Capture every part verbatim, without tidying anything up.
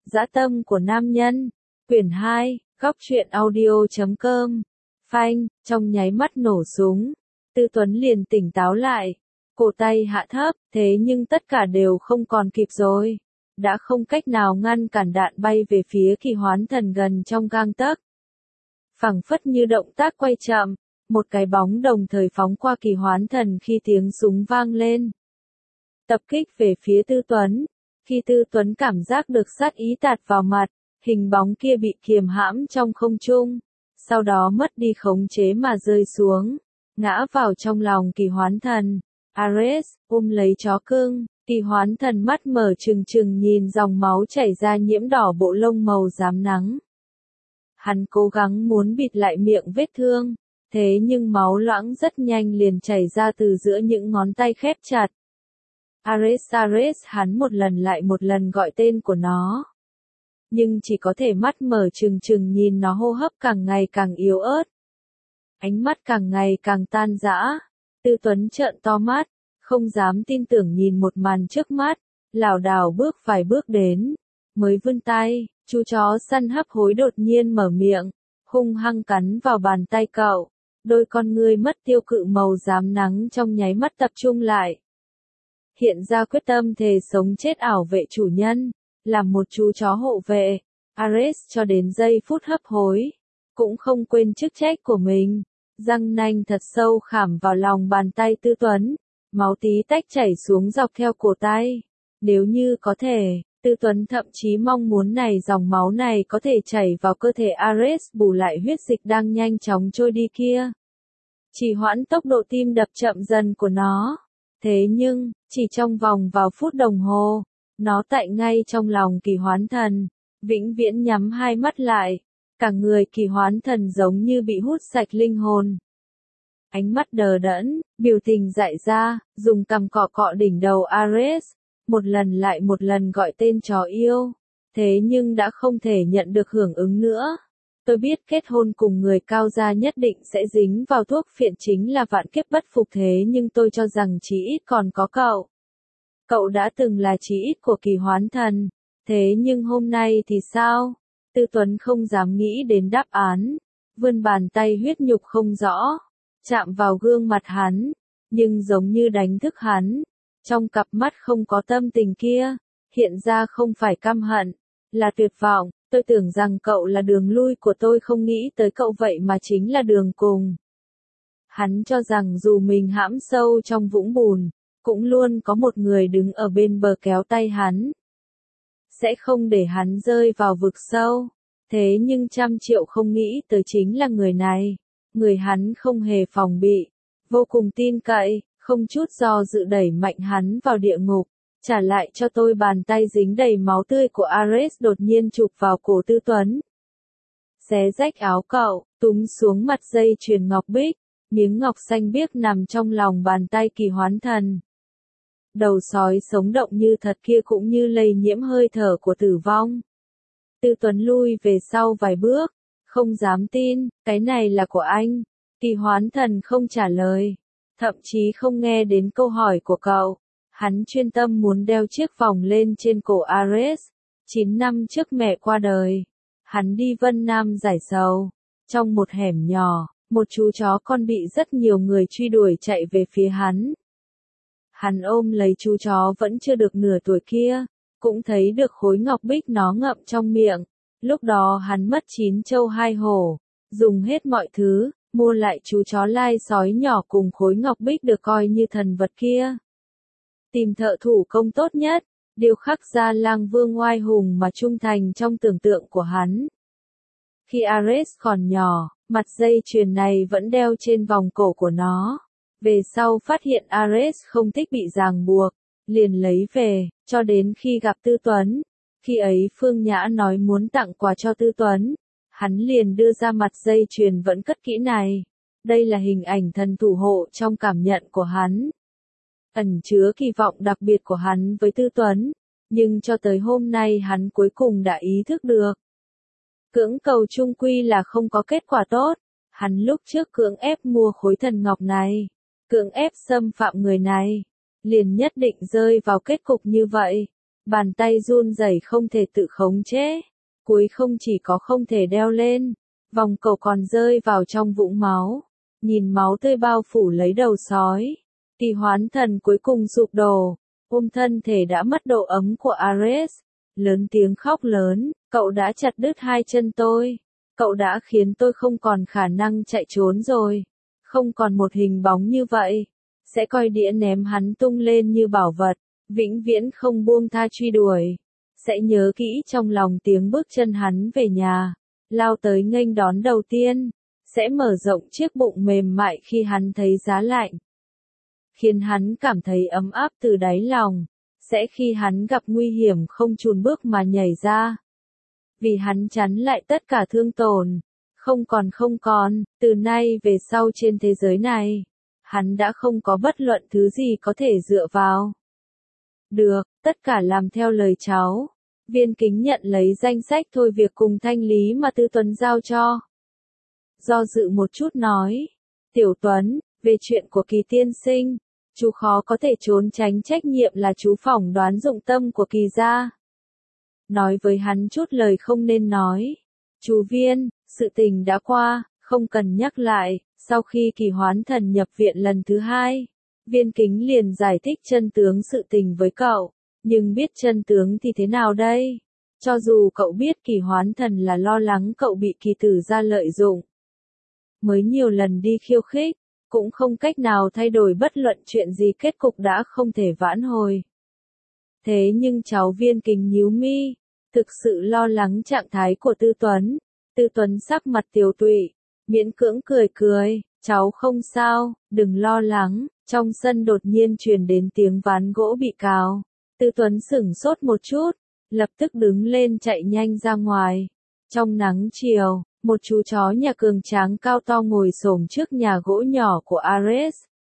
Dã tâm của nam nhân, quyển hai, góc truyện audio chấm com. Phanh, trong nháy mắt nổ súng, Tư Tuấn liền tỉnh táo lại, cổ tay hạ thấp, thế nhưng tất cả đều không còn kịp rồi, đã không cách nào ngăn cản đạn bay về phía Kỳ Hoán Thần gần trong gang tấc. Phảng phất như động tác quay chậm, một cái bóng đồng thời phóng qua Kỳ Hoán Thần khi tiếng súng vang lên. Tập kích về phía Tư Tuấn, khi Tư Tuấn cảm giác được sát ý tạt vào mặt, hình bóng kia bị kiềm hãm trong không trung, sau đó mất đi khống chế mà rơi xuống, ngã vào trong lòng Kỳ Hoán Thần. Ares, ôm lấy chó cưng, Kỳ Hoán Thần mắt mở trừng trừng nhìn dòng máu chảy ra nhiễm đỏ bộ lông màu rám nắng. Hắn cố gắng muốn bịt lại miệng vết thương, thế nhưng máu loãng rất nhanh liền chảy ra từ giữa những ngón tay khép chặt. Ares, Ares, hắn một lần lại một lần gọi tên của nó. Nhưng chỉ có thể mắt mở trừng trừng nhìn nó, hô hấp càng ngày càng yếu ớt. Ánh mắt càng ngày càng tan rã. Tư Tuấn trợn to mắt, không dám tin tưởng nhìn một màn trước mắt, lảo đảo bước vài bước đến, mới vươn tay, chú chó săn hấp hối đột nhiên mở miệng, hung hăng cắn vào bàn tay cậu, đôi con ngươi mất tiêu cự màu rám nắng trong nháy mắt tập trung lại. Hiện ra quyết tâm thề sống chết ảo vệ chủ nhân, làm một chú chó hộ vệ, Ares cho đến giây phút hấp hối, cũng không quên chức trách của mình, răng nanh thật sâu khảm vào lòng bàn tay Tư Tuấn, máu tí tách chảy xuống dọc theo cổ tay. Nếu như có thể, Tư Tuấn thậm chí mong muốn này dòng máu này có thể chảy vào cơ thể Ares bù lại huyết dịch đang nhanh chóng trôi đi kia. Chỉ hoãn tốc độ tim đập chậm dần của nó. Thế nhưng, chỉ trong vòng vào phút đồng hồ, nó tại ngay trong lòng Kỳ Hoán Thần, vĩnh viễn nhắm hai mắt lại, cả người Kỳ Hoán Thần giống như bị hút sạch linh hồn. Ánh mắt đờ đẫn, biểu tình dại ra, dùng cằm cọ cọ đỉnh đầu Ares, một lần lại một lần gọi tên chó yêu, thế nhưng đã không thể nhận được hưởng ứng nữa. Tôi biết kết hôn cùng người cao gia nhất định sẽ dính vào thuốc phiện chính là vạn kiếp bất phục, thế nhưng tôi cho rằng chí ít còn có cậu. Cậu đã từng là chí ít của Kỳ Hoán Thần, thế nhưng hôm nay thì sao? Tư Tuấn không dám nghĩ đến đáp án, vươn bàn tay huyết nhục không rõ, chạm vào gương mặt hắn, nhưng giống như đánh thức hắn, trong cặp mắt không có tâm tình kia, hiện ra không phải căm hận, là tuyệt vọng. Tôi tưởng rằng cậu là đường lui của tôi, không nghĩ tới cậu vậy mà chính là đường cùng. Hắn cho rằng dù mình hãm sâu trong vũng bùn, cũng luôn có một người đứng ở bên bờ kéo tay hắn. Sẽ không để hắn rơi vào vực sâu. Thế nhưng trăm triệu không nghĩ tới chính là người này. Người hắn không hề phòng bị, vô cùng tin cậy, không chút do dự đẩy mạnh hắn vào địa ngục. Trả lại cho tôi bàn tay dính đầy máu tươi của Ares đột nhiên chụp vào cổ Tư Tuấn. Xé rách áo cậu, túm xuống mặt dây chuyền ngọc bích, miếng ngọc xanh biếc nằm trong lòng bàn tay Kỳ Hoán Thần. Đầu sói sống động như thật kia cũng như lây nhiễm hơi thở của tử vong. Tư Tuấn lui về sau vài bước, không dám tin, cái này là của anh. Kỳ Hoán Thần không trả lời, thậm chí không nghe đến câu hỏi của cậu. Hắn chuyên tâm muốn đeo chiếc vòng lên trên cổ Ares. Chín năm trước mẹ qua đời, hắn đi Vân Nam giải sầu. Trong một hẻm nhỏ, một chú chó con bị rất nhiều người truy đuổi chạy về phía hắn. Hắn ôm lấy chú chó vẫn chưa được nửa tuổi kia, cũng thấy được khối ngọc bích nó ngậm trong miệng. Lúc đó hắn mất chín trâu hai hổ, dùng hết mọi thứ, mua lại chú chó lai sói nhỏ cùng khối ngọc bích được coi như thần vật kia. Tìm thợ thủ công tốt nhất, điêu khắc ra lang vương oai hùng mà trung thành trong tưởng tượng của hắn. Khi Ares còn nhỏ, mặt dây chuyền này vẫn đeo trên vòng cổ của nó. Về sau phát hiện Ares không thích bị ràng buộc, liền lấy về, cho đến khi gặp Tư Tuấn. Khi ấy Phương Nhã nói muốn tặng quà cho Tư Tuấn, hắn liền đưa ra mặt dây chuyền vẫn cất kỹ này. Đây là hình ảnh thần thủ hộ trong cảm nhận của hắn. Ẩn chứa kỳ vọng đặc biệt của hắn với Tư Tuấn, nhưng cho tới hôm nay hắn cuối cùng đã ý thức được. Cưỡng cầu chung quy là không có kết quả tốt, hắn lúc trước cưỡng ép mua khối thần ngọc này, cưỡng ép xâm phạm người này, liền nhất định rơi vào kết cục như vậy. Bàn tay run rẩy không thể tự khống chế. Cuối không chỉ có không thể đeo lên, vòng cổ còn rơi vào trong vũng máu. Nhìn máu tươi bao phủ lấy đầu sói. Kỳ hoán thần cuối cùng sụp đổ, ôm thân thể đã mất độ ấm của Ares. Lớn tiếng khóc lớn, cậu đã chặt đứt hai chân tôi. Cậu đã khiến tôi không còn khả năng chạy trốn rồi. Không còn một hình bóng như vậy. Sẽ coi đĩa ném hắn tung lên như bảo vật. Vĩnh viễn không buông tha truy đuổi. Sẽ nhớ kỹ trong lòng tiếng bước chân hắn về nhà. Lao tới nghênh đón đầu tiên. Sẽ mở rộng chiếc bụng mềm mại khi hắn thấy giá lạnh. Khiến hắn cảm thấy ấm áp từ đáy lòng. Sẽ khi hắn gặp nguy hiểm không chùn bước mà nhảy ra. Vì hắn chắn lại tất cả thương tổn. Không còn không còn, từ nay về sau trên thế giới này. Hắn đã không có bất luận thứ gì có thể dựa vào. Được, tất cả làm theo lời cháu. Viên Kính nhận lấy danh sách thôi việc cùng thanh lý mà Tư Tuấn giao cho. Do dự một chút nói. Tiểu Tuấn, về chuyện của Kỳ tiên sinh. Chú khó có thể trốn tránh trách nhiệm là chú phỏng đoán dụng tâm của Kỳ gia. Nói với hắn chút lời không nên nói. Chú Viên, sự tình đã qua, không cần nhắc lại. Sau khi Kỳ hoán thần nhập viện lần thứ hai, Viên Kính liền giải thích chân tướng sự tình với cậu. Nhưng biết chân tướng thì thế nào đây? Cho dù cậu biết Kỳ hoán thần là lo lắng cậu bị Kỳ tử gia lợi dụng. Mới nhiều lần đi khiêu khích, cũng không cách nào thay đổi bất luận chuyện gì, kết cục đã không thể vãn hồi. Thế nhưng cháu Viên Kính nhíu mi, thực sự lo lắng trạng thái của Tư Tuấn. Tư Tuấn sắc mặt tiều tụy, miễn cưỡng cười cười, cháu không sao, đừng lo lắng. Trong sân đột nhiên truyền đến tiếng ván gỗ bị cào. Tư Tuấn sửng sốt một chút, lập tức đứng lên chạy nhanh ra ngoài. Trong nắng chiều, một chú chó nhà cường tráng cao to ngồi xổm trước nhà gỗ nhỏ của Ares.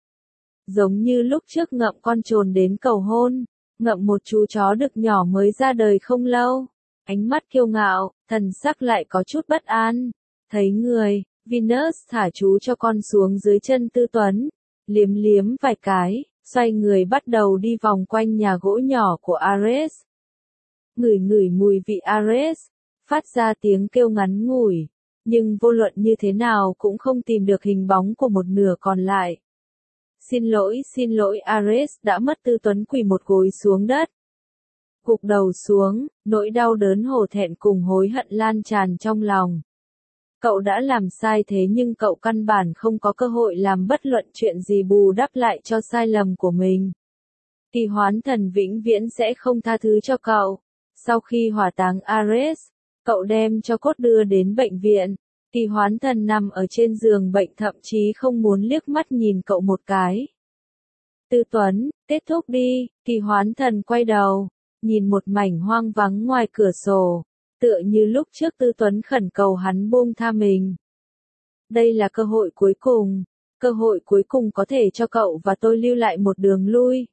Giống như lúc trước Ngậm con trồn đến cầu hôn, Ngậm một chú chó đực nhỏ mới ra đời không lâu. Ánh mắt kiêu ngạo, thần sắc lại có chút bất an. Thấy người, Venus thả chú cho con xuống dưới chân Tư Tuấn. Liếm liếm vài cái, xoay người bắt đầu đi vòng quanh nhà gỗ nhỏ của Ares. Ngửi ngửi mùi vị Ares, phát ra tiếng kêu ngắn ngủi, nhưng vô luận như thế nào cũng không tìm được hình bóng của một nửa còn lại. Xin lỗi, xin lỗi Ares đã mất. Tư Tuấn quỳ một gối xuống đất. Gục đầu xuống, nỗi đau đớn hổ thẹn cùng hối hận lan tràn trong lòng. Cậu đã làm sai thế nhưng cậu căn bản không có cơ hội làm bất luận chuyện gì bù đắp lại cho sai lầm của mình. Kỳ hoán thần vĩnh viễn sẽ không tha thứ cho cậu. Sau khi hỏa táng Ares, cậu đem cho cốt đưa đến bệnh viện. Kỳ hoán thần nằm ở trên giường bệnh thậm chí không muốn liếc mắt nhìn cậu một cái. Tư Tuấn, kết thúc đi. Kỳ hoán thần quay đầu, nhìn một mảnh hoang vắng ngoài cửa sổ. Tựa như lúc trước Tư Tuấn khẩn cầu hắn buông tha mình. Đây là cơ hội cuối cùng. Cơ hội cuối cùng có thể cho cậu và tôi lưu lại một đường lui.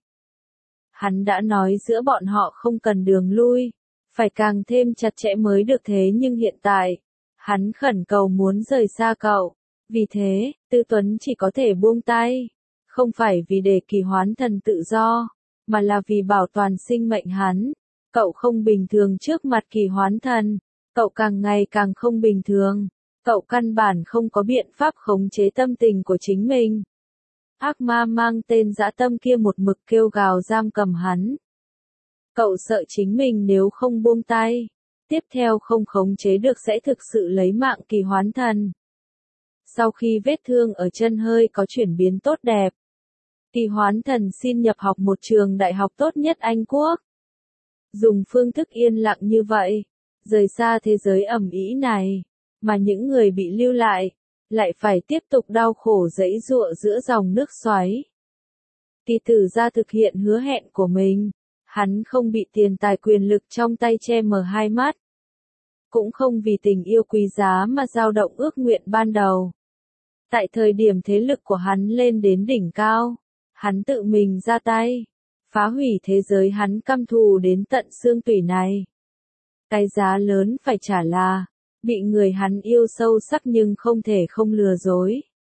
Hắn đã nói giữa bọn họ không cần đường lui. Phải càng thêm chặt chẽ mới được, thế nhưng hiện tại, hắn khẩn cầu muốn rời xa cậu. Vì thế, Tư Tuấn chỉ có thể buông tay. Không phải vì để Kỳ hoán thần tự do, mà là vì bảo toàn sinh mệnh hắn. Cậu không bình thường trước mặt Kỳ hoán thần. Cậu càng ngày càng không bình thường. Cậu căn bản không có biện pháp khống chế tâm tình của chính mình. Ác ma mang tên dã tâm kia một mực kêu gào giam cầm hắn. Cậu sợ chính mình nếu không buông tay, tiếp theo không khống chế được sẽ thực sự lấy mạng Kỳ hoán thần. Sau khi vết thương ở chân hơi có chuyển biến tốt đẹp, Kỳ hoán thần xin nhập học một trường đại học tốt nhất Anh Quốc. Dùng phương thức yên lặng như vậy, rời xa thế giới ầm ĩ này, mà những người bị lưu lại, lại phải tiếp tục đau khổ giãy giụa giữa dòng nước xoáy. Kỳ tử gia thực hiện hứa hẹn của mình, hắn không bị tiền tài quyền lực trong tay che mờ hai mắt. Cũng không vì tình yêu quý giá mà dao động ước nguyện ban đầu. Tại thời điểm thế lực của hắn lên đến đỉnh cao, hắn tự mình ra tay, phá hủy thế giới hắn căm thù đến tận xương tủy này. Cái giá lớn phải trả là, bị người hắn yêu sâu sắc nhưng không thể không lừa dối.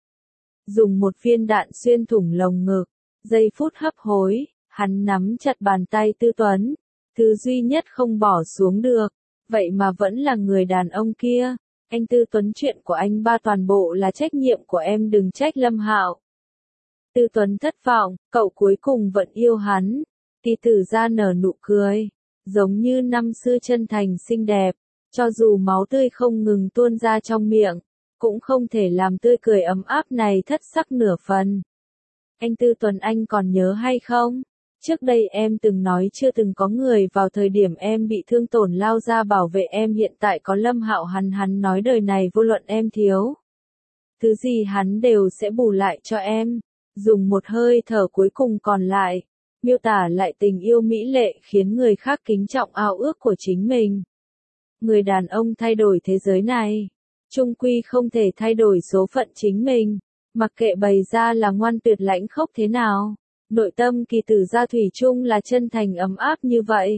Dùng một viên đạn xuyên thủng lồng ngực, giây phút hấp hối, hắn nắm chặt bàn tay Tư Tuấn, Thứ duy nhất không bỏ xuống được, vậy mà vẫn là người đàn ông kia. Anh Tư Tuấn, chuyện của anh ba toàn bộ là trách nhiệm của em, đừng trách Lâm Hạo. Tư Tuấn thất vọng, cậu cuối cùng vẫn yêu hắn. Ti Tử Gia nở nụ cười, giống như năm xưa chân thành xinh đẹp, cho dù máu tươi không ngừng tuôn ra trong miệng, cũng không thể làm tươi cười ấm áp này thất sắc nửa phần. Anh Tư Tuấn, anh còn nhớ hay không? Trước đây em từng nói chưa từng có người vào thời điểm em bị thương tổn lao ra bảo vệ em, hiện tại có Lâm Hạo, hắn hắn nói đời này vô luận em thiếu thứ gì hắn đều sẽ bù lại cho em. Dùng một hơi thở cuối cùng còn lại, miêu tả lại tình yêu mỹ lệ khiến người khác kính trọng ao ước của chính mình. Người đàn ông thay đổi thế giới này, chung quy không thể thay đổi số phận chính mình, mặc kệ bày ra là ngoan tuyệt lãnh khốc thế nào. Nội tâm Kỳ Tử Gia thủy chung là chân thành ấm áp như vậy.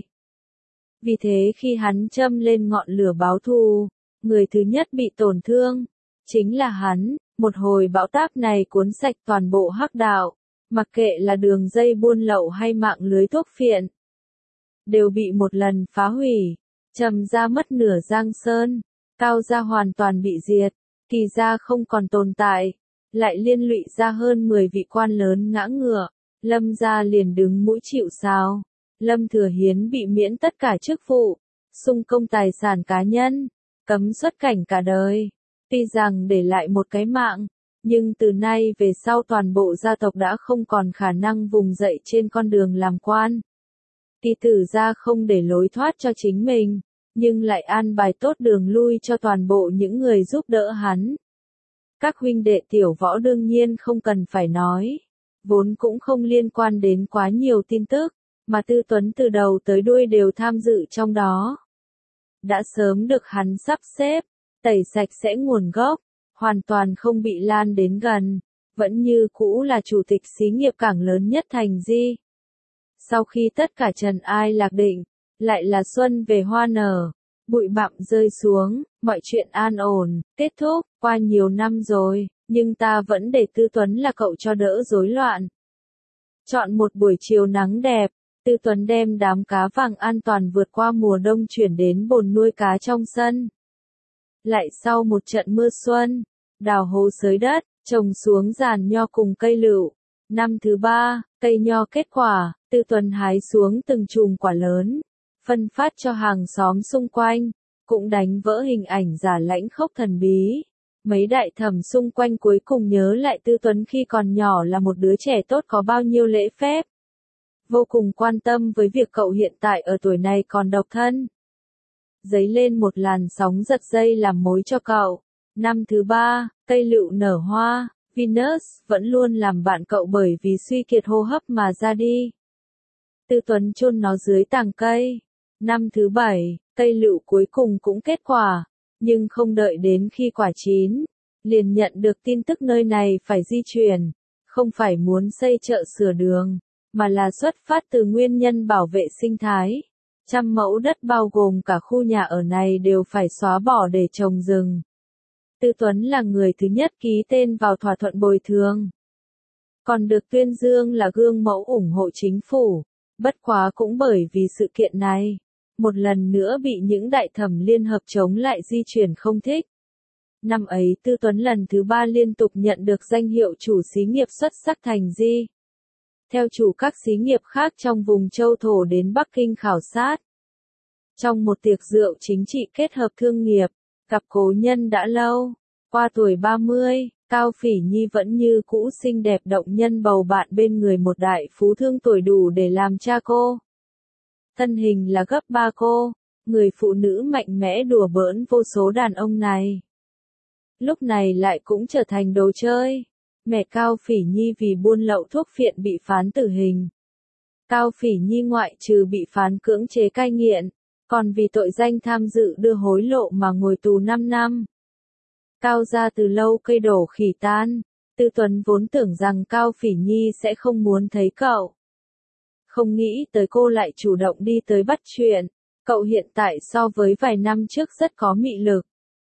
Vì thế khi hắn châm lên ngọn lửa báo thù, người thứ nhất bị tổn thương chính là hắn. Một hồi bão táp này cuốn sạch toàn bộ hắc đạo, mặc kệ là đường dây buôn lậu hay mạng lưới thuốc phiện, đều bị một lần phá hủy. Trầm gia mất nửa Giang Sơn, Cao gia hoàn toàn bị diệt, Kỳ gia không còn tồn tại, lại liên lụy ra hơn mười vị quan lớn ngã ngựa. Lâm gia liền đứng mũi chịu sào. Lâm Thừa Hiến bị miễn tất cả chức vụ, xung công tài sản cá nhân, cấm xuất cảnh cả đời. Tuy rằng để lại một cái mạng, nhưng từ nay về sau toàn bộ gia tộc đã không còn khả năng vùng dậy trên con đường làm quan. Kỳ Tử Gia không để lối thoát cho chính mình, nhưng lại an bài tốt đường lui cho toàn bộ những người giúp đỡ hắn. Các huynh đệ Tiểu Võ đương nhiên không cần phải nói, vốn cũng không liên quan đến quá nhiều tin tức, mà Tư Tuấn từ đầu tới đuôi đều tham dự trong đó. Đã sớm được hắn sắp xếp, tẩy sạch sẽ nguồn gốc, hoàn toàn không bị lan đến gần, vẫn như cũ là chủ tịch xí nghiệp cảng lớn nhất thành Di. Sau khi tất cả trần ai lạc định, lại là xuân về hoa nở, bụi bặm rơi xuống, mọi chuyện an ổn, kết thúc. Qua nhiều năm rồi, nhưng ta vẫn để Tư Tuấn là cậu cho đỡ rối loạn. Chọn một buổi chiều nắng đẹp, Tư Tuấn đem đám cá vàng an toàn vượt qua mùa đông chuyển đến bồn nuôi cá trong sân. Lại sau một trận mưa xuân, đào hố xới đất, trồng xuống giàn nho cùng cây lựu. Năm thứ ba, cây nho kết quả, Tư Tuấn hái xuống từng chùm quả lớn, phân phát cho hàng xóm xung quanh, cũng đánh vỡ hình ảnh giả lãnh khốc thần bí. Mấy đại thẩm xung quanh cuối cùng nhớ lại Tư Tuấn khi còn nhỏ là một đứa trẻ tốt có bao nhiêu lễ phép. Vô cùng quan tâm với việc cậu hiện tại ở tuổi này còn độc thân. Dấy lên một làn sóng giật dây làm mối cho cậu. Năm thứ ba, cây lựu nở hoa, Venus vẫn luôn làm bạn cậu bởi vì suy kiệt hô hấp mà ra đi. Tư Tuấn chôn nó dưới tàng cây. Năm thứ bảy, cây lựu cuối cùng cũng kết quả, nhưng không đợi đến khi quả chín, liền nhận được tin tức nơi này phải di chuyển, không phải muốn xây chợ sửa đường, mà là xuất phát từ nguyên nhân bảo vệ sinh thái. Trăm mẫu đất bao gồm cả khu nhà ở này đều phải xóa bỏ để trồng rừng. Tư Tuấn là người thứ nhất ký tên vào thỏa thuận bồi thường, còn được tuyên dương là gương mẫu ủng hộ chính phủ. Bất quá cũng bởi vì sự kiện này, một lần nữa bị những đại thẩm liên hợp chống lại di chuyển không thích. Năm ấy Tư Tuấn lần thứ ba liên tục nhận được danh hiệu chủ xí nghiệp xuất sắc thành Di. Theo chủ các xí nghiệp khác trong vùng châu thổ đến Bắc Kinh khảo sát. Trong một tiệc rượu chính trị kết hợp thương nghiệp, gặp cố nhân đã lâu, qua tuổi ba mươi, Cao Phỉ Nhi vẫn như cũ xinh đẹp động nhân bầu bạn bên người một đại phú thương tuổi đủ để làm cha cô. Thân hình là gấp ba cô, người phụ nữ mạnh mẽ đùa bỡn vô số đàn ông này. Lúc này lại cũng trở thành đồ chơi. Mẹ Cao Phỉ Nhi vì buôn lậu thuốc phiện bị phán tử hình. Cao Phỉ Nhi ngoại trừ bị phán cưỡng chế cai nghiện, còn vì tội danh tham dự đưa hối lộ mà ngồi tù năm năm. Cao gia từ lâu cây đổ khỉ tan, Tư Tuấn vốn tưởng rằng Cao Phỉ Nhi sẽ không muốn thấy cậu. Không nghĩ tới cô lại chủ động đi tới bắt chuyện, cậu hiện tại so với vài năm trước rất có mị lực.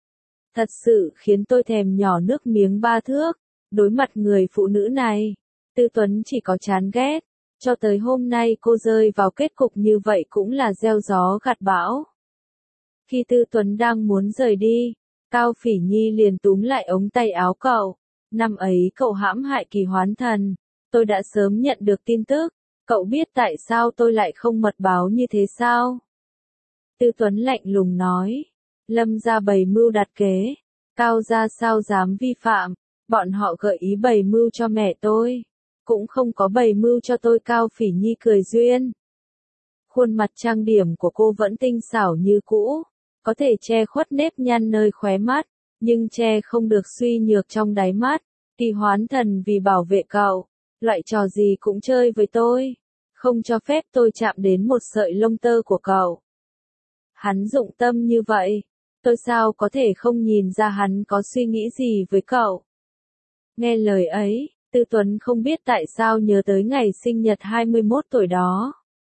Thật sự khiến tôi thèm nhỏ nước miếng ba thước, đối mặt người phụ nữ này, Tư Tuấn chỉ có chán ghét. Cho tới hôm nay cô rơi vào kết cục như vậy cũng là gieo gió gặt bão. Khi Tư Tuấn đang muốn rời đi, Cao Phỉ Nhi liền túm lại ống tay áo cậu. Năm ấy cậu hãm hại Kỳ Hoán Thần, tôi đã sớm nhận được tin tức, cậu biết tại sao tôi lại không mật báo như thế sao? Tư Tuấn lạnh lùng nói, Lâm gia bày mưu đặt kế, Cao gia sao dám vi phạm, bọn họ gợi ý bày mưu cho mẹ tôi, cũng không có bày mưu cho tôi. Cao Phỉ Nhi cười duyên. Khuôn mặt trang điểm của cô vẫn tinh xảo như cũ, có thể che khuất nếp nhăn nơi khóe mắt, nhưng che không được suy nhược trong đáy mắt. Kỳ Hoán Thần vì bảo vệ cậu, loại trò gì cũng chơi với tôi, không cho phép tôi chạm đến một sợi lông tơ của cậu. Hắn dụng tâm như vậy, tôi sao có thể không nhìn ra hắn có suy nghĩ gì với cậu. Nghe lời ấy, Tư Tuấn không biết tại sao nhớ tới ngày sinh nhật hai mươi mốt tuổi đó.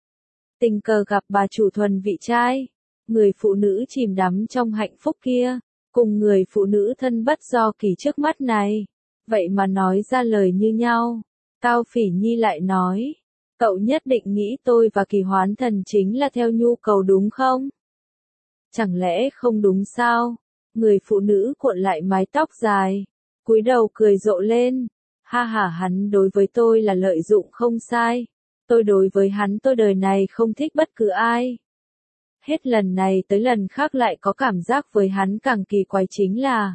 Tình cờ gặp bà chủ thuần vị trai, người phụ nữ chìm đắm trong hạnh phúc kia, cùng người phụ nữ thân bất do kỳ trước mắt này, vậy mà nói ra lời như nhau. Cao Phỉ Nhi lại nói, cậu nhất định nghĩ tôi và Kỳ Hoán Thần chính là theo nhu cầu đúng không? Chẳng lẽ không đúng sao? Người phụ nữ cuộn lại mái tóc dài, cúi đầu cười rộ lên, ha ha, hắn đối với tôi là lợi dụng không sai, tôi đối với hắn tôi đời này không thích bất cứ ai. Hết lần này tới lần khác lại có cảm giác với hắn càng kỳ quái chính là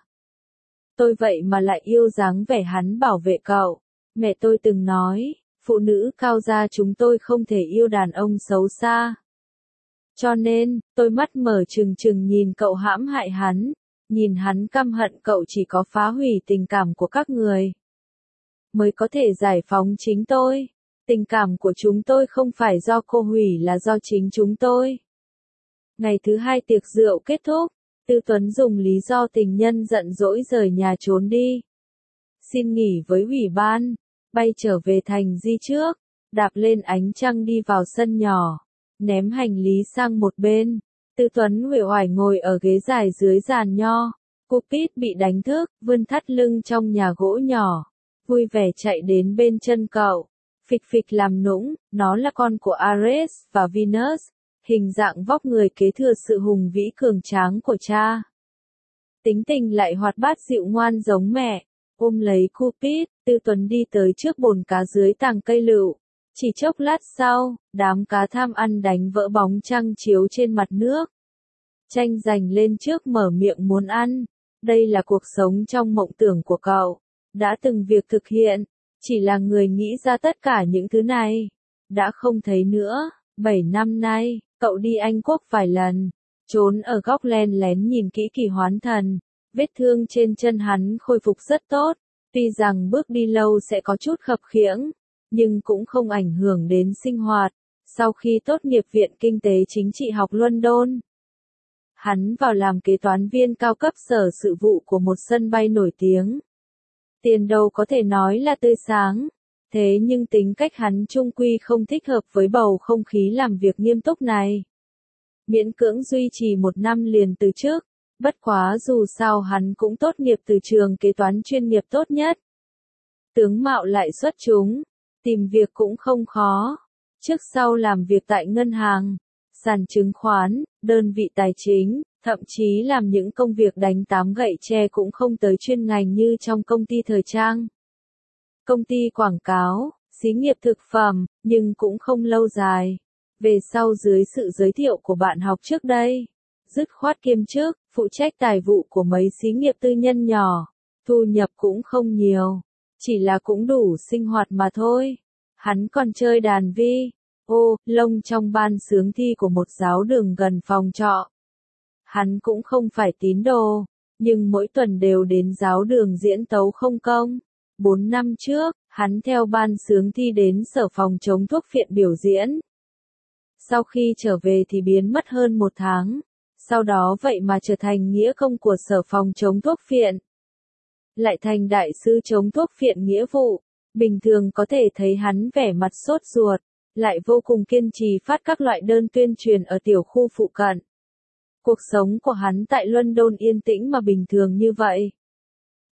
tôi vậy mà lại yêu dáng vẻ hắn bảo vệ cậu. Mẹ tôi từng nói, phụ nữ Cao gia chúng tôi không thể yêu đàn ông xấu xa. Cho nên, tôi mắt mở trừng trừng nhìn cậu hãm hại hắn, nhìn hắn căm hận cậu chỉ có phá hủy tình cảm của các người, mới có thể giải phóng chính tôi. Tình cảm của chúng tôi không phải do cô hủy là do chính chúng tôi. Ngày thứ hai tiệc rượu kết thúc, Tư Tuấn dùng lý do tình nhân giận dỗi rời nhà trốn đi. Xin nghỉ với ủy ban, bay trở về thành Di trước, đạp lên ánh trăng đi vào sân nhỏ, ném hành lý sang một bên. Tư Tuấn uể oải ngồi ở ghế dài dưới giàn nho. Cupid bị đánh thức, vươn thắt lưng trong nhà gỗ nhỏ, vui vẻ chạy đến bên chân cậu. Phịch phịch làm nũng, nó là con của Ares và Venus, hình dạng vóc người kế thừa sự hùng vĩ cường tráng của cha. Tính tình lại hoạt bát dịu ngoan giống mẹ. Ôm lấy Cupid, Tư Tuấn đi tới trước bồn cá dưới tàng cây lựu. Chỉ chốc lát sau, đám cá tham ăn đánh vỡ bóng trăng chiếu trên mặt nước. Tranh giành lên trước mở miệng muốn ăn. Đây là cuộc sống trong mộng tưởng của cậu. Đã từng việc thực hiện, chỉ là người nghĩ ra tất cả những thứ này. Đã không thấy nữa. Bảy năm nay, cậu đi Anh Quốc vài lần, trốn ở góc len lén nhìn kỹ Kỳ Hoán Thần. Vết thương trên chân hắn khôi phục rất tốt, tuy rằng bước đi lâu sẽ có chút khập khiễng, nhưng cũng không ảnh hưởng đến sinh hoạt. Sau khi tốt nghiệp Viện Kinh tế Chính trị học London, hắn vào làm kế toán viên cao cấp sở sự vụ của một sân bay nổi tiếng. Tiền đâu có thể nói là tươi sáng, thế nhưng tính cách hắn chung quy không thích hợp với bầu không khí làm việc nghiêm túc này. Miễn cưỡng duy trì một năm liền từ chức, bất quá dù sao hắn cũng tốt nghiệp từ trường kế toán chuyên nghiệp tốt nhất. Tướng mạo lại xuất chúng, tìm việc cũng không khó. Trước sau làm việc tại ngân hàng, sàn chứng khoán, đơn vị tài chính, thậm chí làm những công việc đánh tám gậy tre cũng không tới chuyên ngành như trong công ty thời trang, công ty quảng cáo, xí nghiệp thực phẩm, nhưng cũng không lâu dài. Về sau dưới sự giới thiệu của bạn học trước đây, dứt khoát kiêm chức, phụ trách tài vụ của mấy xí nghiệp tư nhân nhỏ, thu nhập cũng không nhiều, chỉ là cũng đủ sinh hoạt mà thôi. Hắn còn chơi đàn vi, ô, lông trong ban xướng thi của một giáo đường gần phòng trọ. Hắn cũng không phải tín đồ, nhưng mỗi tuần đều đến giáo đường diễn tấu không công. Bốn năm trước, hắn theo ban xướng thi đến sở phòng chống thuốc phiện biểu diễn. Sau khi trở về thì biến mất hơn một tháng. Sau đó vậy mà trở thành nghĩa công của sở phòng chống thuốc phiện. Lại thành đại sư chống thuốc phiện nghĩa vụ. Bình thường có thể thấy hắn vẻ mặt sốt ruột, lại vô cùng kiên trì phát các loại đơn tuyên truyền ở tiểu khu phụ cận. Cuộc sống của hắn tại London yên tĩnh mà bình thường như vậy.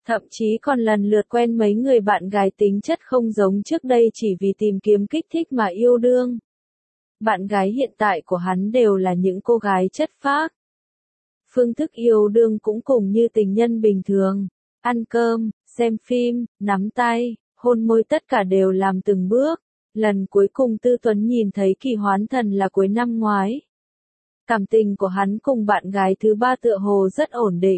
Thậm chí còn lần lượt quen mấy người bạn gái tính chất không giống trước đây chỉ vì tìm kiếm kích thích mà yêu đương. Bạn gái hiện tại của hắn đều là những cô gái chất phác. Phương thức yêu đương cũng cùng như tình nhân bình thường. Ăn cơm, xem phim, nắm tay, hôn môi tất cả đều làm từng bước. Lần cuối cùng Tư Tuấn nhìn thấy Kỳ Hoán Thần là cuối năm ngoái. Cảm tình của hắn cùng bạn gái thứ ba tựa hồ rất ổn định.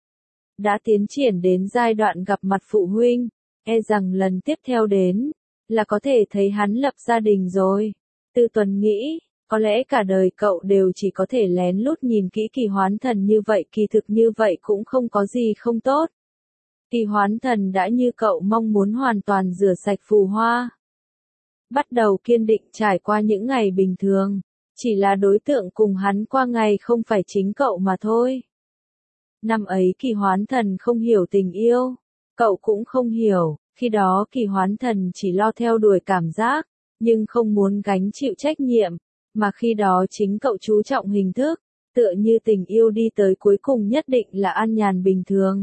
Đã tiến triển đến giai đoạn gặp mặt phụ huynh, e rằng lần tiếp theo đến, là có thể thấy hắn lập gia đình rồi. Tư Tuấn nghĩ, có lẽ cả đời cậu đều chỉ có thể lén lút nhìn kỹ Kỳ Hoán Thần như vậy, kỳ thực như vậy cũng không có gì không tốt. Kỳ Hoán Thần đã như cậu mong muốn hoàn toàn rửa sạch phù hoa. Bắt đầu kiên định trải qua những ngày bình thường, chỉ là đối tượng cùng hắn qua ngày không phải chính cậu mà thôi. Năm ấy Kỳ Hoán Thần không hiểu tình yêu, cậu cũng không hiểu, khi đó Kỳ Hoán Thần chỉ lo theo đuổi cảm giác, nhưng không muốn gánh chịu trách nhiệm, mà khi đó chính cậu chú trọng hình thức, tựa như tình yêu đi tới cuối cùng nhất định là an nhàn bình thường.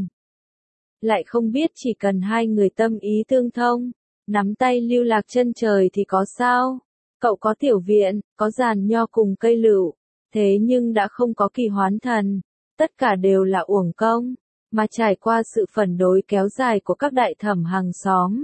Lại không biết chỉ cần hai người tâm ý tương thông, nắm tay lưu lạc chân trời thì có sao? Cậu có tiểu viện, có giàn nho cùng cây lựu, thế nhưng đã không có Kỳ Hoán Thần, tất cả đều là uổng công, mà trải qua sự phản đối kéo dài của các đại thẩm hàng xóm.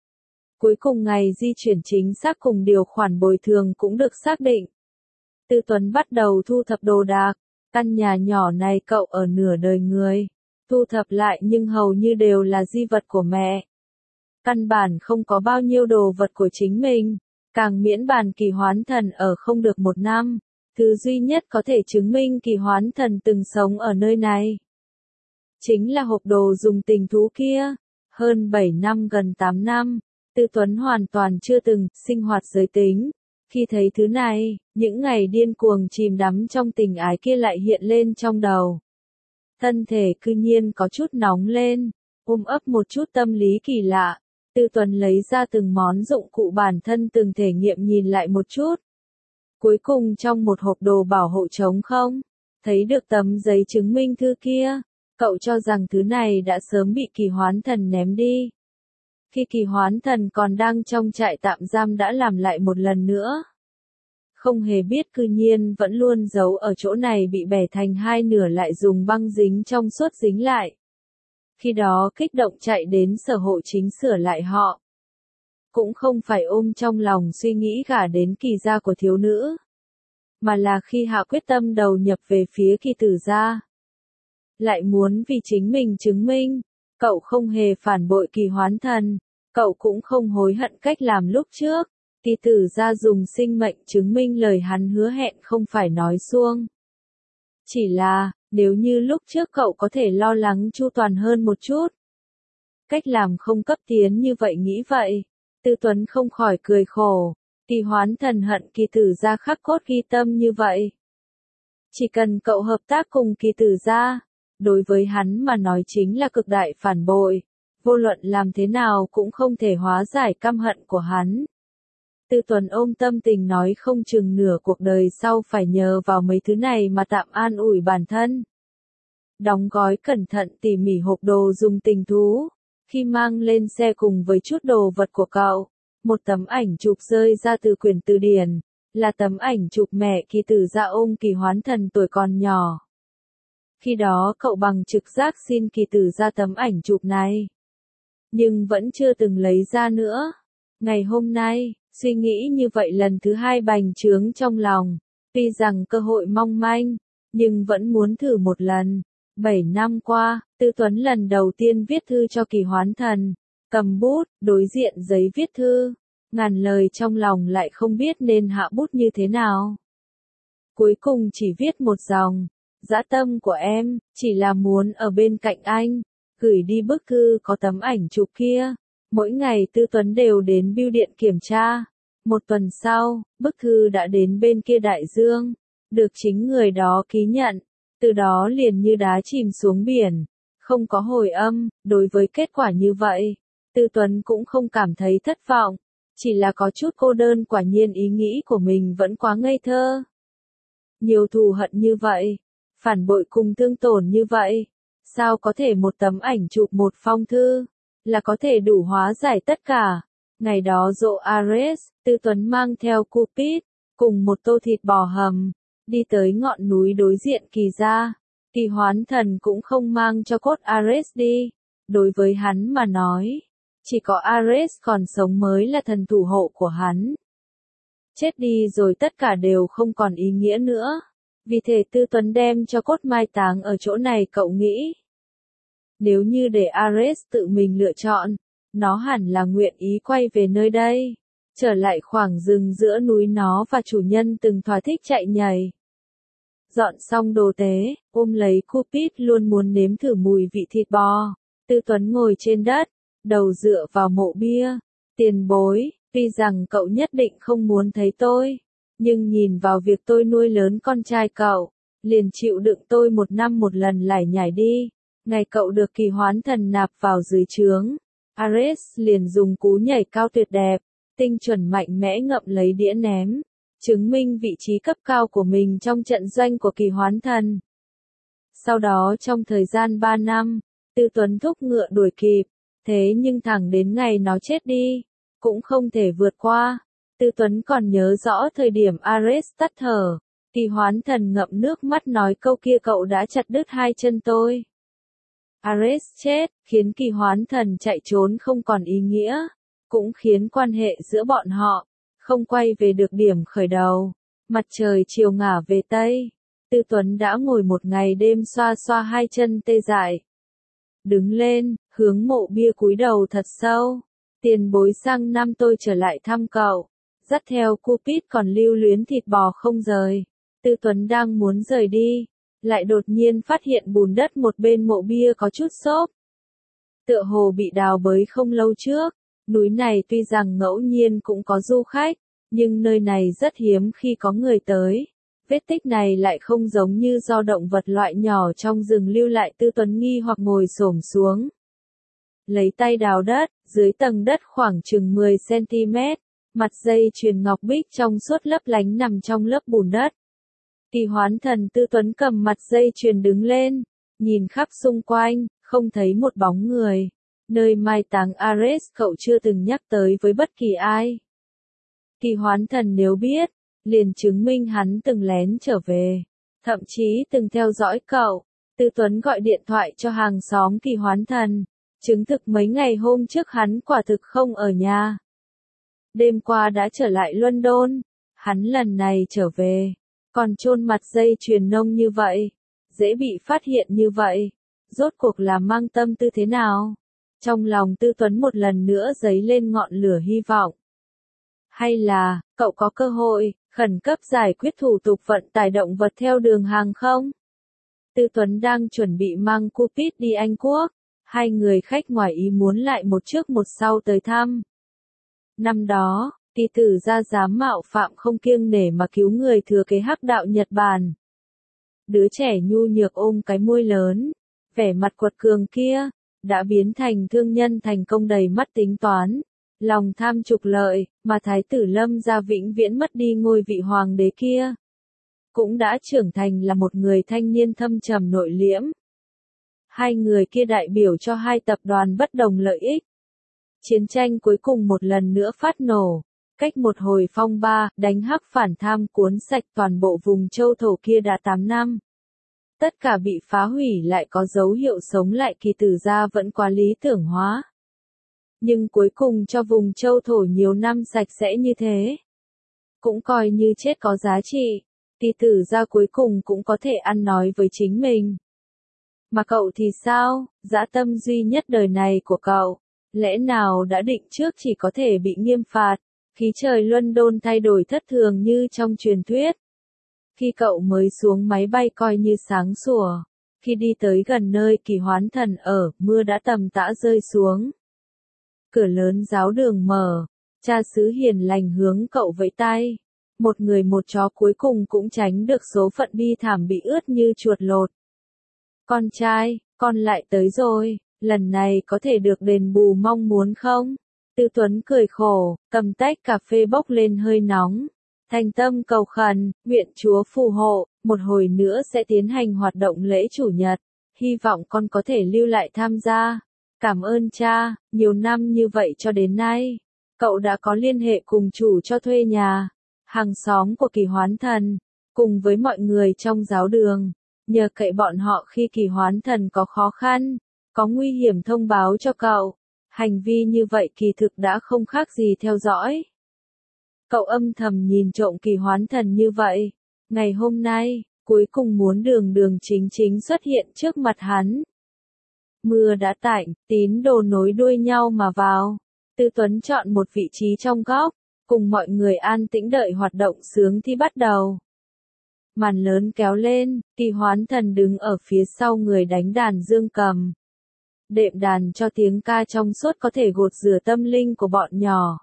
Cuối cùng ngày di chuyển chính xác cùng điều khoản bồi thường cũng được xác định. Tư Tuấn bắt đầu thu thập đồ đạc, căn nhà nhỏ này cậu ở nửa đời người, thu thập lại nhưng hầu như đều là di vật của mẹ. Căn bản không có bao nhiêu đồ vật của chính mình, càng miễn bàn Kỳ Hoán Thần ở không được một năm, thứ duy nhất có thể chứng minh Kỳ Hoán Thần từng sống ở nơi này. Chính là hộp đồ dùng tình thú kia, hơn bảy năm gần tám năm, Tư Tuấn hoàn toàn chưa từng sinh hoạt giới tính. Khi thấy thứ này, những ngày điên cuồng chìm đắm trong tình ái kia lại hiện lên trong đầu. Thân thể cư nhiên có chút nóng lên, ôm ấp một chút tâm lý kỳ lạ. Tư Tuấn lấy ra từng món dụng cụ bản thân từng thể nghiệm nhìn lại một chút. Cuối cùng trong một hộp đồ bảo hộ trống không, thấy được tấm giấy chứng minh thư kia, cậu cho rằng thứ này đã sớm bị Kỳ Hoán Thần ném đi. Khi Kỳ Hoán Thần còn đang trong trại tạm giam đã làm lại một lần nữa. Không hề biết cư nhiên vẫn luôn giấu ở chỗ này bị bẻ thành hai nửa lại dùng băng dính trong suốt dính lại. Khi đó kích động chạy đến sở hộ chính sửa lại họ. Cũng không phải ôm trong lòng suy nghĩ gả đến Kỳ gia của thiếu nữ. Mà là khi hạ quyết tâm đầu nhập về phía Kỳ tử gia. Lại muốn vì chính mình chứng minh, cậu không hề phản bội Kỳ Hoán Thần, cậu cũng không hối hận cách làm lúc trước. Kỳ tử gia dùng sinh mệnh chứng minh lời hắn hứa hẹn không phải nói suông. Chỉ là, nếu như lúc trước cậu có thể lo lắng chu toàn hơn một chút. Cách làm không cấp tiến như vậy nghĩ vậy. Tư Tuấn không khỏi cười khổ. Kỳ Hoán Thần hận Kỳ tử gia khắc cốt ghi tâm như vậy. Chỉ cần cậu hợp tác cùng Kỳ tử gia, đối với hắn mà nói chính là cực đại phản bội. Vô luận làm thế nào cũng không thể hóa giải căm hận của hắn. Tư Tuấn ôm tâm tình nói không chừng nửa cuộc đời sau phải nhờ vào mấy thứ này mà tạm an ủi bản thân. Đóng gói cẩn thận tỉ mỉ hộp đồ dùng tình thú. Khi mang lên xe cùng với chút đồ vật của cậu, một tấm ảnh chụp rơi ra từ quyển từ điển, là tấm ảnh chụp mẹ Kỳ tử gia ôm Kỳ Hoán Thần tuổi còn nhỏ. Khi đó cậu bằng trực giác xin Kỳ tử gia tấm ảnh chụp này. Nhưng vẫn chưa từng lấy ra nữa. Ngày hôm nay, suy nghĩ như vậy lần thứ hai bành trướng trong lòng, tuy rằng cơ hội mong manh, nhưng vẫn muốn thử một lần. Bảy năm qua, Tư Tuấn lần đầu tiên viết thư cho Kỳ Hoán Thần, cầm bút, đối diện giấy viết thư, ngàn lời trong lòng lại không biết nên hạ bút như thế nào. Cuối cùng chỉ viết một dòng, dã tâm của em, chỉ là muốn ở bên cạnh anh, gửi đi bức thư có tấm ảnh chụp kia. Mỗi ngày Tư Tuấn đều đến bưu điện kiểm tra. Một tuần sau, bức thư đã đến bên kia đại dương, được chính người đó ký nhận, từ đó liền như đá chìm xuống biển, không có hồi âm. Đối với kết quả như vậy, Tư Tuấn cũng không cảm thấy thất vọng, chỉ là có chút cô đơn, quả nhiên ý nghĩ của mình vẫn quá ngây thơ. Nhiều thù hận như vậy, phản bội cùng thương tổn như vậy, sao có thể một tấm ảnh chụp một phong thư, là có thể đủ hóa giải tất cả. Ngày đó dỗ Ares, Tư Tuấn mang theo Cupid, cùng một tô thịt bò hầm, đi tới ngọn núi đối diện Kỳ gia. Kỳ Hoán Thần cũng không mang cho cốt Ares đi. Đối với hắn mà nói, chỉ có Ares còn sống mới là thần thủ hộ của hắn. Chết đi rồi tất cả đều không còn ý nghĩa nữa. Vì thế Tư Tuấn đem cho cốt mai táng ở chỗ này. Cậu nghĩ, nếu như để Ares tự mình lựa chọn, nó hẳn là nguyện ý quay về nơi đây, trở lại khoảng rừng giữa núi nó và chủ nhân từng thỏa thích chạy nhảy. Dọn xong đồ tế, ôm lấy Cupid luôn muốn nếm thử mùi vị thịt bò. Tư Tuấn ngồi trên đất, đầu dựa vào mộ bia. Tiền bối, tuy rằng cậu nhất định không muốn thấy tôi, nhưng nhìn vào việc tôi nuôi lớn con trai cậu, liền chịu đựng tôi một năm một lần lải nhải đi. Ngày cậu được Kỳ Hoán Thần nạp vào dưới trướng, Ares liền dùng cú nhảy cao tuyệt đẹp, tinh chuẩn mạnh mẽ ngậm lấy đĩa ném, chứng minh vị trí cấp cao của mình trong trận doanh của Kỳ Hoán Thần. Sau đó trong thời gian ba năm, Tư Tuấn thúc ngựa đuổi kịp, thế nhưng thẳng đến ngày nó chết đi, cũng không thể vượt qua. Tư Tuấn còn nhớ rõ thời điểm Ares tắt thở, Kỳ Hoán Thần ngậm nước mắt nói câu kia: cậu đã chặt đứt hai chân tôi. Ares chết, khiến Kỳ Hoán Thần chạy trốn không còn ý nghĩa, cũng khiến quan hệ giữa bọn họ không quay về được điểm khởi đầu. Mặt trời chiều ngả về Tây, Tư Tuấn đã ngồi một ngày đêm xoa xoa hai chân tê dại. Đứng lên, hướng mộ bia cúi đầu thật sâu. Tiền bối, sang năm tôi trở lại thăm cậu. Dắt theo Cupid còn lưu luyến thịt bò không rời. Tư Tuấn đang muốn rời đi, lại đột nhiên phát hiện bùn đất một bên mộ bia có chút xốp. Tựa hồ bị đào bới không lâu trước. Núi này tuy rằng ngẫu nhiên cũng có du khách, nhưng nơi này rất hiếm khi có người tới. Vết tích này lại không giống như do động vật loại nhỏ trong rừng lưu lại. Tư Tuấn nghi hoặc ngồi xổm xuống, lấy tay đào đất, dưới tầng đất khoảng chừng mười xăng-ti-mét, mặt dây chuyền ngọc bích trong suốt lấp lánh nằm trong lớp bùn đất. Kỳ Hoán Thần Tư Tuấn cầm mặt dây chuyền đứng lên, nhìn khắp xung quanh, không thấy một bóng người. Nơi mai táng Ares cậu chưa từng nhắc tới với bất kỳ ai. Kỳ Hoán Thần nếu biết, liền chứng minh hắn từng lén trở về, thậm chí từng theo dõi cậu. Tư Tuấn gọi điện thoại cho hàng xóm Kỳ Hoán Thần, chứng thực mấy ngày hôm trước hắn quả thực không ở nhà. Đêm qua đã trở lại London, hắn lần này trở về, còn chôn mặt dây chuyền nông như vậy, dễ bị phát hiện như vậy, rốt cuộc là mang tâm tư thế nào? Trong lòng Tư Tuấn một lần nữa dấy lên ngọn lửa hy vọng. Hay là, cậu có cơ hội, khẩn cấp giải quyết thủ tục vận tải động vật theo đường hàng không? Tư Tuấn đang chuẩn bị mang Cupid đi Anh Quốc, hai người khách ngoài ý muốn lại một trước một sau tới thăm. Năm đó, Kỳ Tử gia dám mạo phạm không kiêng nể mà cứu người thừa kế hắc đạo Nhật Bản. Đứa trẻ nhu nhược ôm cái môi lớn, vẻ mặt quật cường kia, đã biến thành thương nhân thành công đầy mắt tính toán, lòng tham trục lợi, mà Thái tử Lâm gia vĩnh viễn mất đi ngôi vị hoàng đế kia. Cũng đã trưởng thành là một người thanh niên thâm trầm nội liễm. Hai người kia đại biểu cho hai tập đoàn bất đồng lợi ích. Chiến tranh cuối cùng một lần nữa phát nổ. Cách một hồi phong ba, đánh hắc phản tham cuốn sạch toàn bộ vùng châu thổ kia đã tám năm. Tất cả bị phá hủy lại có dấu hiệu sống lại. Kỳ Tử gia vẫn quá lý tưởng hóa. Nhưng cuối cùng cho vùng châu thổ nhiều năm sạch sẽ như thế, cũng coi như chết có giá trị. Kỳ Tử gia cuối cùng cũng có thể ăn nói với chính mình. Mà cậu thì sao? Dã tâm duy nhất đời này của cậu, lẽ nào đã định trước chỉ có thể bị nghiêm phạt? Khí trời London thay đổi thất thường như trong truyền thuyết. Khi cậu mới xuống máy bay coi như sáng sủa. Khi đi tới gần nơi Kỳ Hoán Thần ở, mưa đã tầm tã rơi xuống. Cửa lớn giáo đường mở, cha xứ hiền lành hướng cậu vẫy tay. Một người một chó cuối cùng cũng tránh được số phận bi thảm bị ướt như chuột lột. Con trai, con lại tới rồi, lần này có thể được đền bù mong muốn không? Tư Tuấn cười khổ, cầm tách cà phê bốc lên hơi nóng. Thành tâm cầu khẩn, nguyện Chúa phù hộ, một hồi nữa sẽ tiến hành hoạt động lễ Chủ nhật. hy vọng con có thể lưu lại tham gia. Cảm ơn cha, nhiều năm như vậy cho đến nay, cậu đã có liên hệ cùng chủ cho thuê nhà, hàng xóm của Kỳ Hoán Thần, cùng với mọi người trong giáo đường, nhờ cậy bọn họ khi Kỳ Hoán Thần có khó khăn, có nguy hiểm thông báo cho cậu. Hành vi như vậy kỳ thực đã không khác gì theo dõi. Cậu âm thầm nhìn trộm Kỳ Hoán Thần như vậy. Ngày hôm nay, cuối cùng muốn đường đường chính chính xuất hiện trước mặt hắn. Mưa đã tạnh, tín đồ nối đuôi nhau mà vào. Tư Tuấn chọn một vị trí trong góc, cùng mọi người an tĩnh đợi hoạt động sướng thi bắt đầu. Màn lớn kéo lên, Kỳ Hoán Thần đứng ở phía sau người đánh đàn dương cầm. Đệm đàn cho tiếng ca trong suốt có thể gột rửa tâm linh của bọn nhỏ.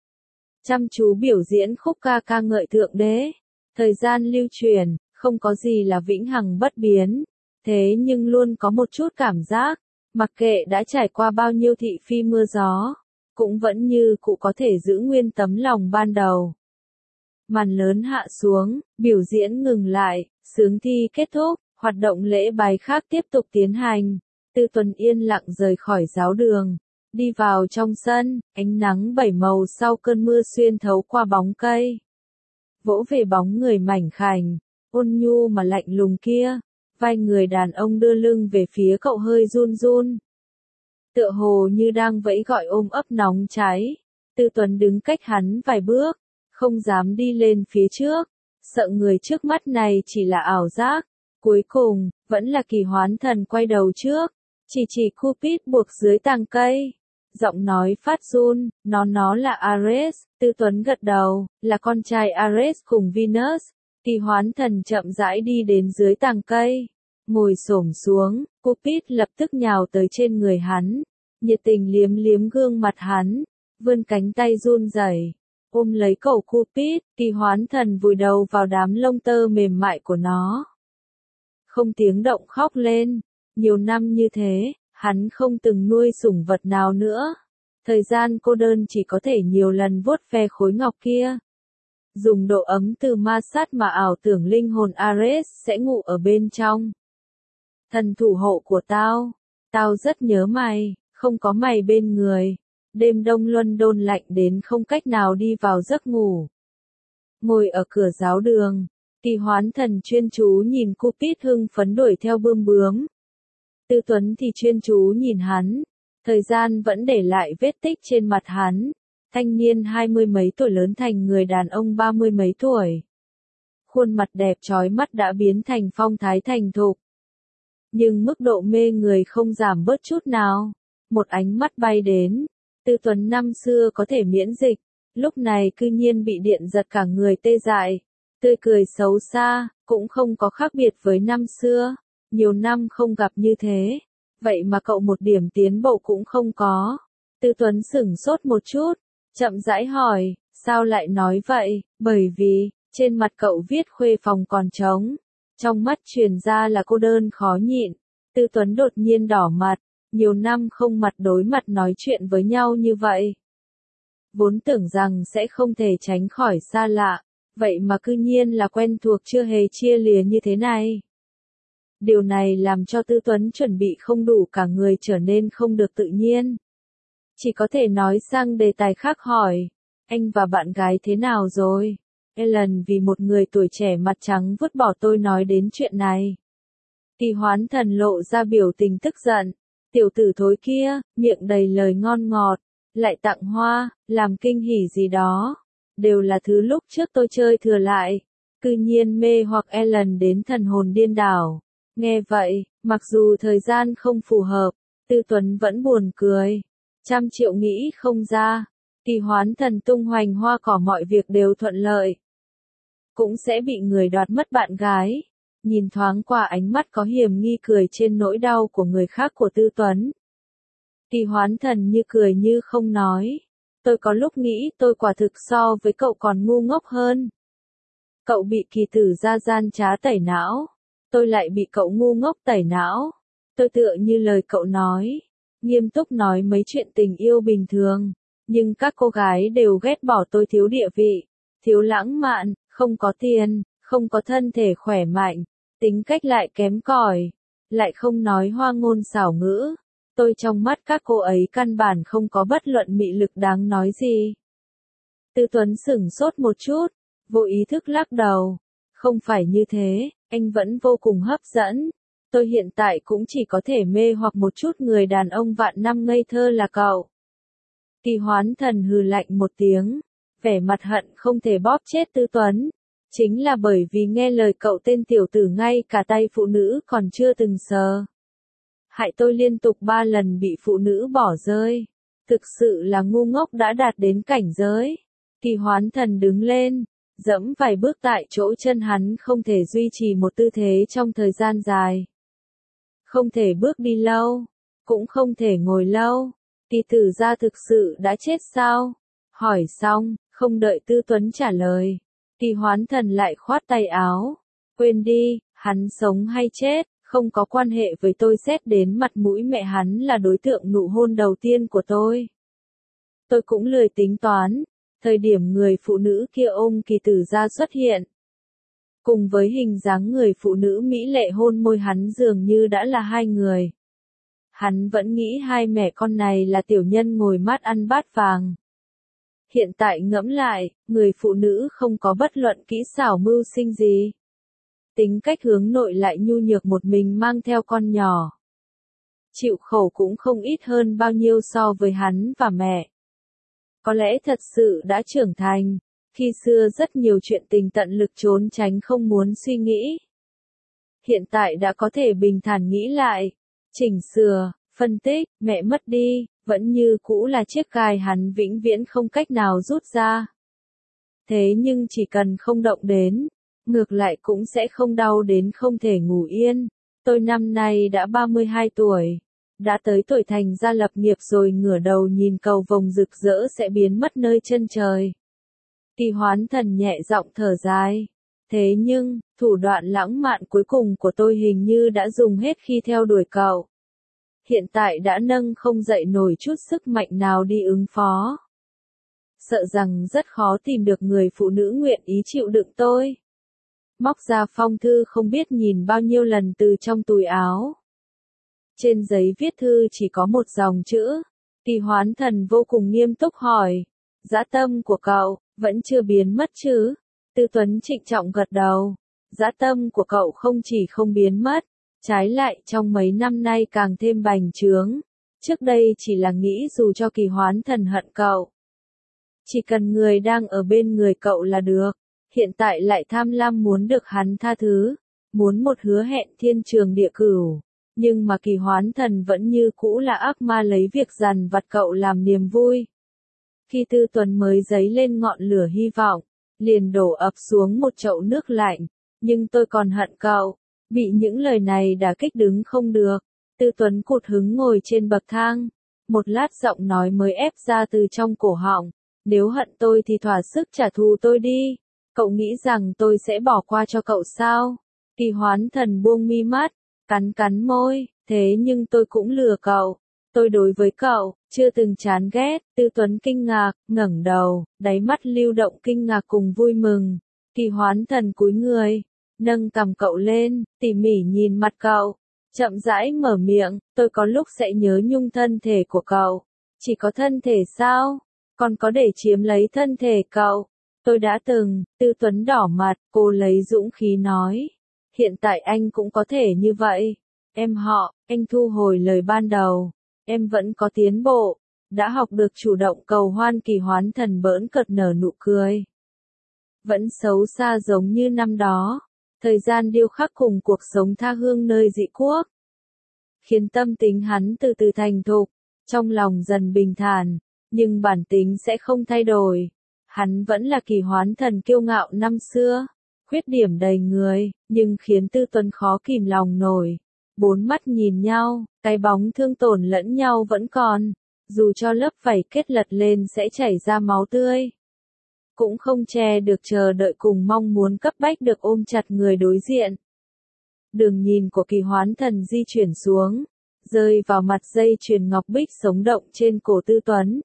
Chăm chú biểu diễn khúc ca ca ngợi Thượng Đế. Thời gian lưu truyền, không có gì là vĩnh hằng bất biến. Thế nhưng luôn có một chút cảm giác, mặc kệ đã trải qua bao nhiêu thị phi mưa gió, cũng vẫn như cụ có thể giữ nguyên tấm lòng ban đầu. Màn lớn hạ xuống, biểu diễn ngừng lại, sướng thi kết thúc, hoạt động lễ bái khác tiếp tục tiến hành. Tư Tuấn yên lặng rời khỏi giáo đường, đi vào trong sân, ánh nắng bảy màu sau cơn mưa xuyên thấu qua bóng cây. Vỗ về bóng người mảnh khảnh, ôn nhu mà lạnh lùng kia, vai người đàn ông đưa lưng về phía cậu hơi run run. Tựa hồ như đang vẫy gọi ôm ấp nóng cháy. Tư Tuấn đứng cách hắn vài bước, không dám đi lên phía trước, sợ người trước mắt này chỉ là ảo giác. Cuối cùng, vẫn là Kỳ Hoán Thần quay đầu trước, chỉ chỉ Cupid buộc dưới tàng cây. Giọng nói phát run, nó nó là Ares. Tư Tuấn gật đầu, là con trai Ares cùng Venus. Kỳ Hoán Thần chậm rãi đi đến dưới tàng cây, ngồi xổm xuống, Cupid lập tức nhào tới trên người hắn, nhiệt tình liếm liếm gương mặt hắn, vươn cánh tay run rẩy, ôm lấy cổ Cupid. Kỳ Hoán Thần vùi đầu vào đám lông tơ mềm mại của nó, không tiếng động khóc lên. Nhiều năm như thế, hắn không từng nuôi sủng vật nào nữa. Thời gian cô đơn chỉ có thể nhiều lần vuốt ve khối ngọc kia. Dùng độ ấm từ ma sát mà ảo tưởng linh hồn Ares sẽ ngủ ở bên trong. Thần thủ hộ của tao, tao rất nhớ mày, không có mày bên người. Đêm đông London lạnh đến không cách nào đi vào giấc ngủ. Ngồi ở cửa giáo đường, Kỳ Hoán Thần chuyên chú nhìn Cupid hưng phấn đuổi theo bươm bướm. Tư Tuấn thì chuyên chú nhìn hắn, thời gian vẫn để lại vết tích trên mặt hắn. Thanh niên hai mươi mấy tuổi lớn thành người đàn ông ba mươi mấy tuổi. Khuôn mặt đẹp chói mắt đã biến thành phong thái thành thục. Nhưng mức độ mê người không giảm bớt chút nào. Một ánh mắt bay đến. Tư Tuấn năm xưa có thể miễn dịch, lúc này cư nhiên bị điện giật cả người tê dại. Tươi cười xấu xa, cũng không có khác biệt với năm xưa. Nhiều năm không gặp như thế. Vậy mà cậu một điểm tiến bộ cũng không có. Tư Tuấn sửng sốt một chút, chậm rãi hỏi, sao lại nói vậy? Bởi vì, trên mặt cậu viết khuê phòng còn trống. Trong mắt truyền ra là cô đơn khó nhịn. Tư Tuấn đột nhiên đỏ mặt, nhiều năm không mặt đối mặt nói chuyện với nhau như vậy. Vốn tưởng rằng sẽ không thể tránh khỏi xa lạ, vậy mà cư nhiên là quen thuộc chưa hề chia lìa như thế này. Điều này làm cho Tư Tuấn chuẩn bị không đủ cả người trở nên không được tự nhiên. Chỉ có thể nói sang đề tài khác hỏi, anh và bạn gái thế nào rồi? Ellen vì một người tuổi trẻ mặt trắng vứt bỏ tôi nói đến chuyện này. Kỳ Hoán Thần lộ ra biểu tình tức giận, tiểu tử thối kia, miệng đầy lời ngon ngọt, lại tặng hoa, làm kinh hỉ gì đó. Đều là thứ lúc trước tôi chơi thừa lại, cư nhiên mê hoặc Ellen đến thần hồn điên đảo. Nghe vậy, mặc dù thời gian không phù hợp, Tư Tuấn vẫn buồn cười. Trăm triệu nghĩ không ra, Kỳ Hoán Thần tung hoành hoa cỏ mọi việc đều thuận lợi. Cũng sẽ bị người đoạt mất bạn gái. Nhìn thoáng qua ánh mắt có hiểm nghi cười trên nỗi đau của người khác của Tư Tuấn. Kỳ Hoán Thần như cười như không nói. Tôi có lúc nghĩ tôi quả thực so với cậu còn ngu ngốc hơn. Cậu bị kỳ tử gia gian trá tẩy não. Tôi lại bị cậu ngu ngốc tẩy não. Tôi tựa như lời cậu nói. Nghiêm túc nói mấy chuyện tình yêu bình thường. Nhưng các cô gái đều ghét bỏ tôi thiếu địa vị, thiếu lãng mạn, không có tiền, không có thân thể khỏe mạnh, tính cách lại kém cỏi. lại không nói hoa ngôn xảo ngữ. Tôi trong mắt các cô ấy căn bản không có bất luận mị lực đáng nói gì. Tư Tuấn sửng sốt một chút, vô ý thức lắc đầu. Không phải như thế, anh vẫn vô cùng hấp dẫn. Tôi hiện tại cũng chỉ có thể mê hoặc một chút người đàn ông vạn năm ngây thơ là cậu. Kỳ Hoán Thần hừ lạnh một tiếng, vẻ mặt hận không thể bóp chết Tư Tuấn. Chính là bởi vì nghe lời cậu tên tiểu tử ngay cả tay phụ nữ còn chưa từng sờ. Hại tôi liên tục ba lần bị phụ nữ bỏ rơi. Thực sự là ngu ngốc đã đạt đến cảnh giới. Kỳ Hoán Thần đứng lên, dẫm vài bước tại chỗ, chân hắn không thể duy trì một tư thế trong thời gian dài. Không thể bước đi lâu, cũng không thể ngồi lâu. Kỳ tử gia thực sự đã chết sao? Hỏi xong, không đợi Tư Tuấn trả lời. Kỳ Hoán Thần lại khoát tay áo. Quên đi, hắn sống hay chết, không có quan hệ với tôi, xét đến mặt mũi mẹ hắn là đối tượng nụ hôn đầu tiên của tôi. Tôi cũng lười tính toán. Thời điểm người phụ nữ kia ôm Kỳ tử gia xuất hiện, cùng với hình dáng người phụ nữ mỹ lệ hôn môi hắn dường như đã là hai người. Hắn vẫn nghĩ hai mẹ con này là tiểu nhân ngồi mát ăn bát vàng. Hiện tại ngẫm lại, người phụ nữ không có bất luận kỹ xảo mưu sinh gì. Tính cách hướng nội lại nhu nhược, một mình mang theo con nhỏ. Chịu khổ cũng không ít hơn bao nhiêu so với hắn và mẹ. Có lẽ thật sự đã trưởng thành, khi xưa rất nhiều chuyện tình tận lực trốn tránh không muốn suy nghĩ. Hiện tại đã có thể bình thản nghĩ lại, chỉnh sửa, phân tích, mẹ mất đi, vẫn như cũ là chiếc gai hắn vĩnh viễn không cách nào rút ra. Thế nhưng chỉ cần không động đến, ngược lại cũng sẽ không đau đến không thể ngủ yên. Tôi năm nay đã ba mươi hai tuổi. Đã tới tuổi thành gia lập nghiệp rồi, ngửa đầu nhìn cầu vồng rực rỡ sẽ biến mất nơi chân trời. Kỳ Hoán Thần nhẹ giọng thở dài. Thế nhưng, thủ đoạn lãng mạn cuối cùng của tôi hình như đã dùng hết khi theo đuổi cậu. Hiện tại đã nâng không dậy nổi chút sức mạnh nào đi ứng phó. Sợ rằng rất khó tìm được người phụ nữ nguyện ý chịu đựng tôi. Móc ra phong thư không biết nhìn bao nhiêu lần từ trong túi áo. Trên giấy viết thư chỉ có một dòng chữ. Kỳ Hoán Thần vô cùng nghiêm túc hỏi. Dã tâm của cậu, vẫn chưa biến mất chứ? Tư Tuấn trịnh trọng gật đầu. Dã tâm của cậu không chỉ không biến mất, trái lại trong mấy năm nay càng thêm bành trướng. Trước đây chỉ là nghĩ dù cho Kỳ Hoán Thần hận cậu, chỉ cần người đang ở bên người cậu là được. Hiện tại lại tham lam muốn được hắn tha thứ, muốn một hứa hẹn thiên trường địa cửu. Nhưng mà Kỳ Hoán Thần vẫn như cũ là ác ma, lấy việc dằn vặt cậu làm niềm vui. Khi Tư Tuấn mới dấy lên ngọn lửa hy vọng, liền đổ ập xuống một chậu nước lạnh. Nhưng tôi còn hận cậu. Bị những lời này đả kích đứng không được. Tư Tuấn cụt hứng ngồi trên bậc thang. Một lát giọng nói mới ép ra từ trong cổ họng. Nếu hận tôi thì thỏa sức trả thù tôi đi. Cậu nghĩ rằng tôi sẽ bỏ qua cho cậu sao? Kỳ Hoán Thần buông mi mắt, cắn cắn môi. Thế nhưng tôi cũng lừa cậu. Tôi đối với cậu, chưa từng chán ghét. Tư Tuấn kinh ngạc, ngẩng đầu, đáy mắt lưu động kinh ngạc cùng vui mừng. Kỳ Hoán Thần cúi người, nâng cằm cậu lên, tỉ mỉ nhìn mặt cậu. Chậm rãi mở miệng, tôi có lúc sẽ nhớ nhung thân thể của cậu. Chỉ có thân thể sao? Còn có để chiếm lấy thân thể cậu. Tôi đã từng. Tư Tuấn đỏ mặt, cô lấy dũng khí nói. Hiện tại anh cũng có thể như vậy. Em họ, anh thu hồi lời ban đầu. Em vẫn có tiến bộ. Đã học được chủ động cầu hoan. Kỳ Hoán Thần bỡn cợt nở nụ cười. Vẫn xấu xa giống như năm đó. Thời gian điêu khắc cùng cuộc sống tha hương nơi dị quốc, khiến tâm tính hắn từ từ thành thục, trong lòng dần bình thản, nhưng bản tính sẽ không thay đổi. Hắn vẫn là Kỳ Hoán Thần kiêu ngạo năm xưa, khuyết điểm đầy người, nhưng khiến Tư Tuấn khó kìm lòng nổi. Bốn mắt nhìn nhau, cái bóng thương tổn lẫn nhau vẫn còn, dù cho lớp vảy kết lật lên sẽ chảy ra máu tươi. Cũng không che được chờ đợi cùng mong muốn cấp bách được ôm chặt người đối diện. Đường nhìn của Kỳ Hoán Thần di chuyển xuống, rơi vào mặt dây chuyền ngọc bích sống động trên cổ Tư Tuấn.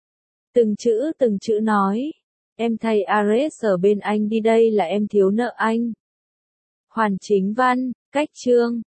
Từng chữ từng chữ nói, em thay Ares ở bên anh đi, đây là em thiếu nợ anh. Hoàn chính văn, cách chương.